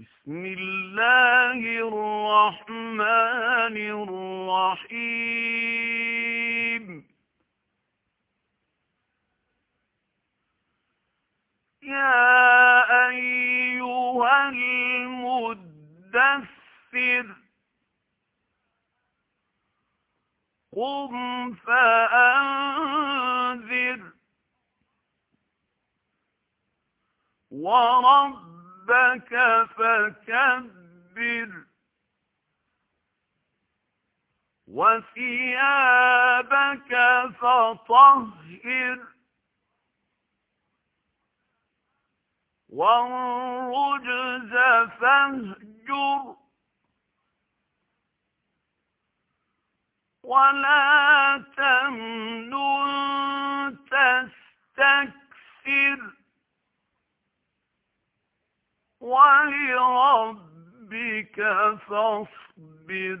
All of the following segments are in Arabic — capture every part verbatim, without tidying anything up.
بسم الله الرحمن الرحيم. يا أيها المدثر قم فأنذر وربك فكبر وثيابك فطهر والرجز فاهجر ولا تمنن تستكثر ولربك فاصبر.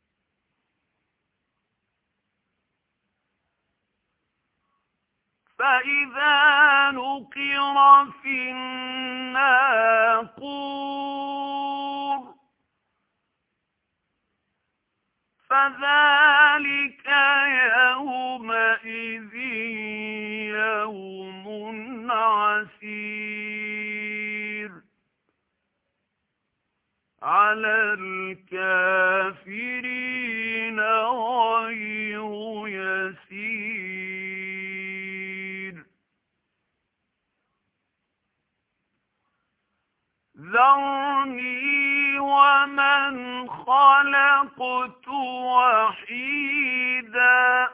فإذا نقر في الناقور فذلك يومئذ يوم عسير على الكافرين غير يسير. ذرني ومن خلقت وحيدا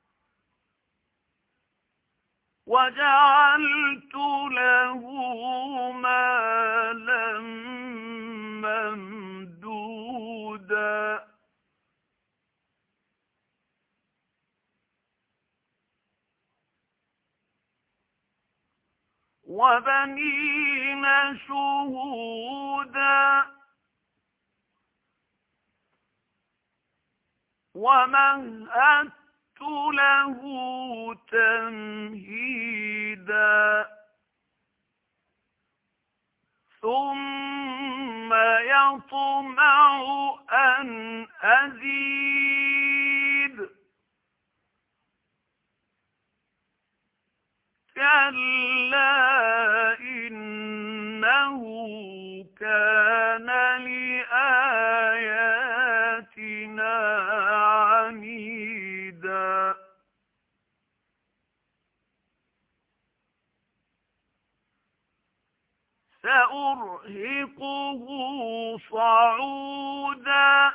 وجعلت له مالا ممدودا وبنين شهودا ومهدت له تمهيدا ثم يطمع أن أزيد كلا إنه كان لآياتنا عنيدا سأرهقه صعودا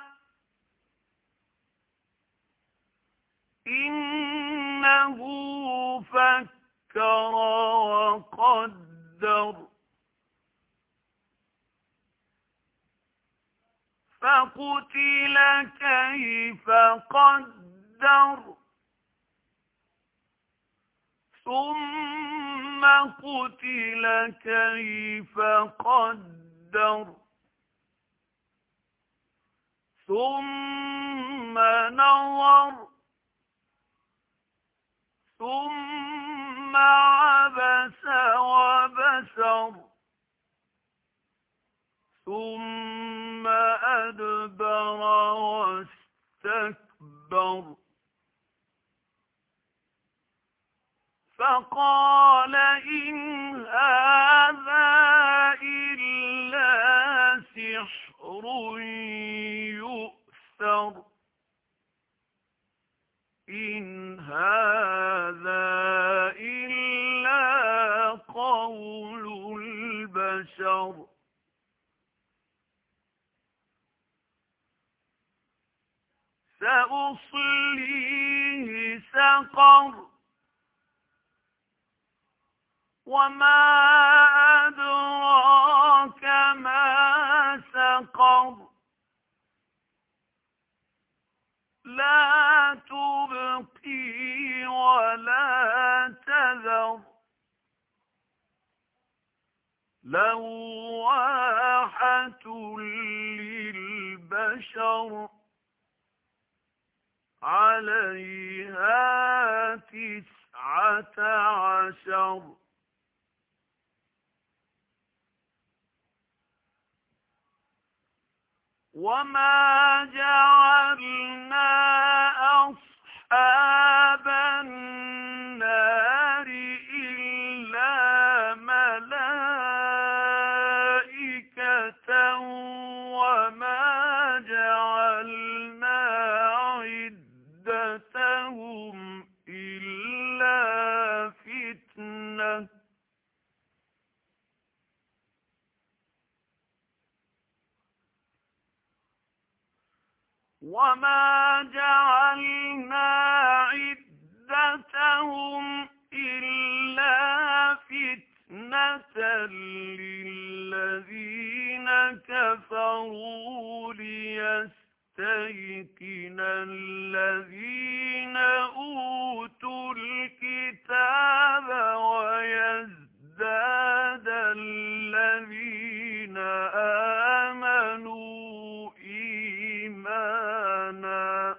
إنه فكر وقدر فقتل كيف قدر ثم قتل كيف قدر ثم نظر ثم عبس وبسر ثم أدبر واستكبر فقال إن هذا إلا سحر يؤثر إن هذا إلا قول البشر سأصليه سقر وما أدراك ما سقر لا تبقي ولا تذر لواحة للبشر عليها تسعة عشر وما جعلنا أصحاب النار إلا ملائكة وما جعلنا عدتهم إلا فتنة وما جعلنا عدتهم إلا فتنة للذين كفروا ليستيقن الذين أوتوا الكتاب ويزداد الذين آمنوا إيمانا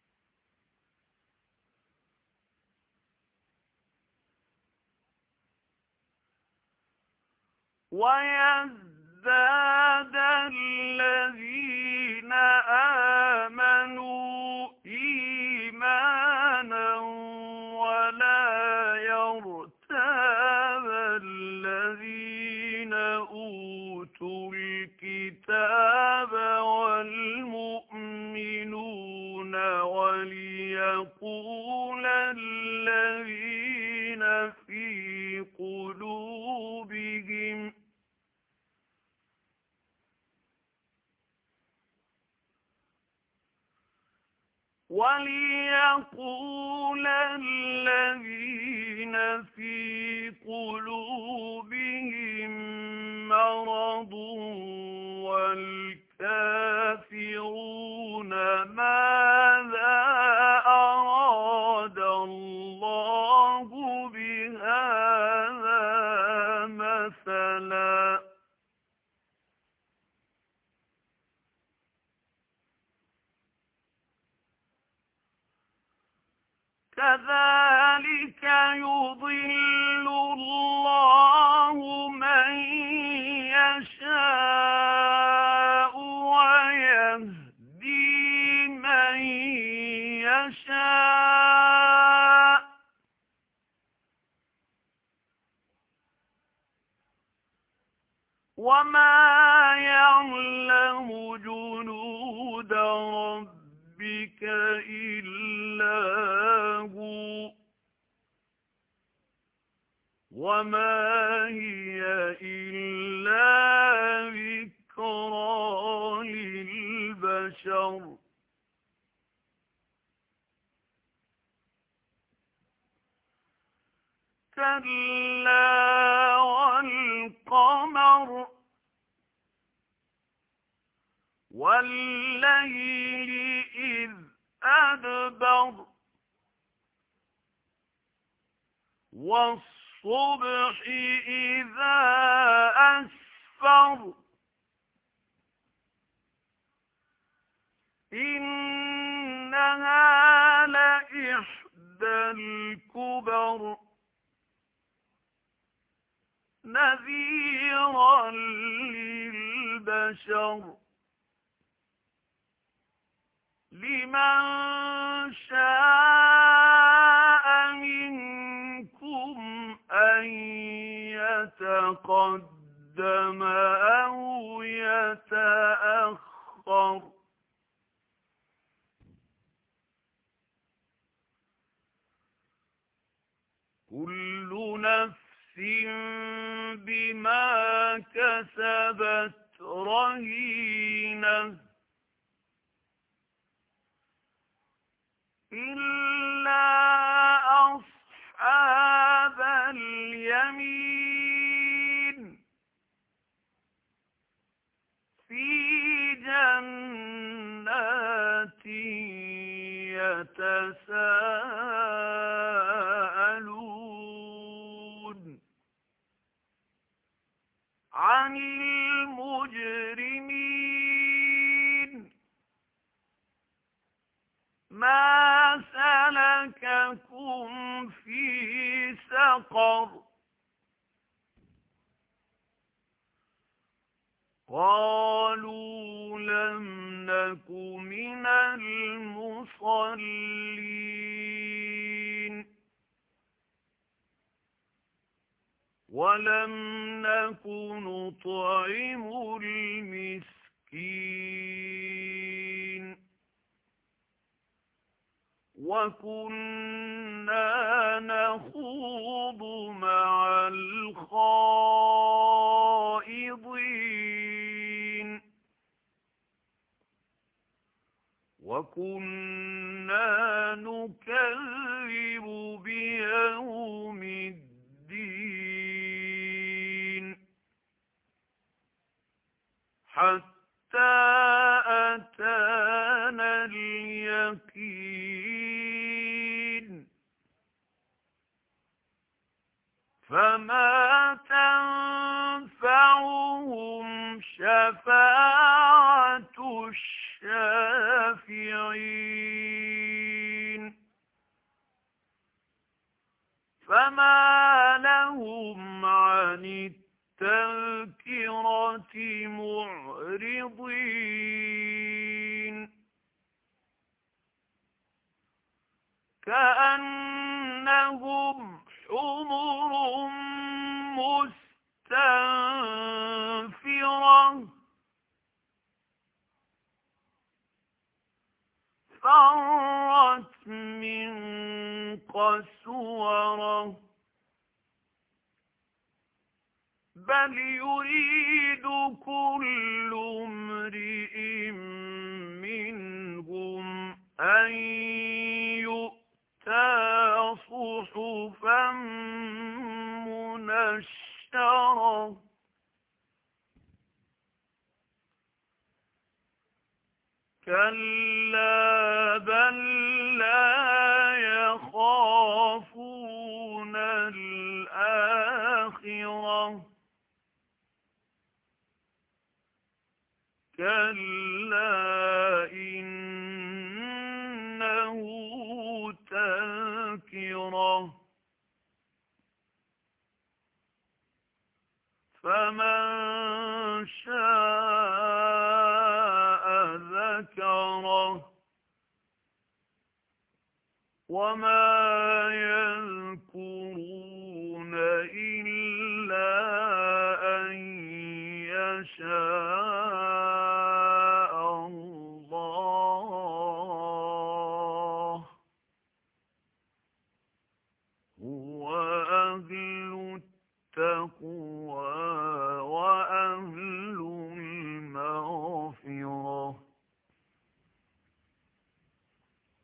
ويزداد الذين آمنوا إيمانا ولا يرتاب الذين أوتوا الكتاب والمؤمنون وليقول الذين في قلوبهم وليقول الذين في قلوبهم مرض والكافرون ماذا أراد الله بهذا مثلا كذلك يضل الله من يشاء ويهدي من يشاء وما يعلم جنود ربك إلا هو وما هي إلا ذكرى للبشر كلا والقمر والليل إذ أدبر والصبح إذا أسفر إنها لإحدى الكبر نذيرا للبشر لمن شاء منكم أن يتقدم أو يتأخر كل نفس بما كسبت رهينة إلا أصحاب اليمين في جنات يتساءلون عن المجرمين ما سلككم في سقر قالوا لم نك من المصلين ولم نك نطعم المسكين وكنا نخوض مع الخائضين وكنا نكذب بيوم الدين حتى أتانا اليقين فما تنفعهم شفاعة الشافعين فما لهم عن التذكرة معرضين كأنهم حمر مستنفرة فرت من قسورة بل يريد كل امرئ منهم أن يؤتى صحفا منشرة كلا بل لا يخافون الآخرة كلا إنه تذكرة فمن شاء ذكره وما يذكرون إلا أن يشاء الله هو أهل التقوى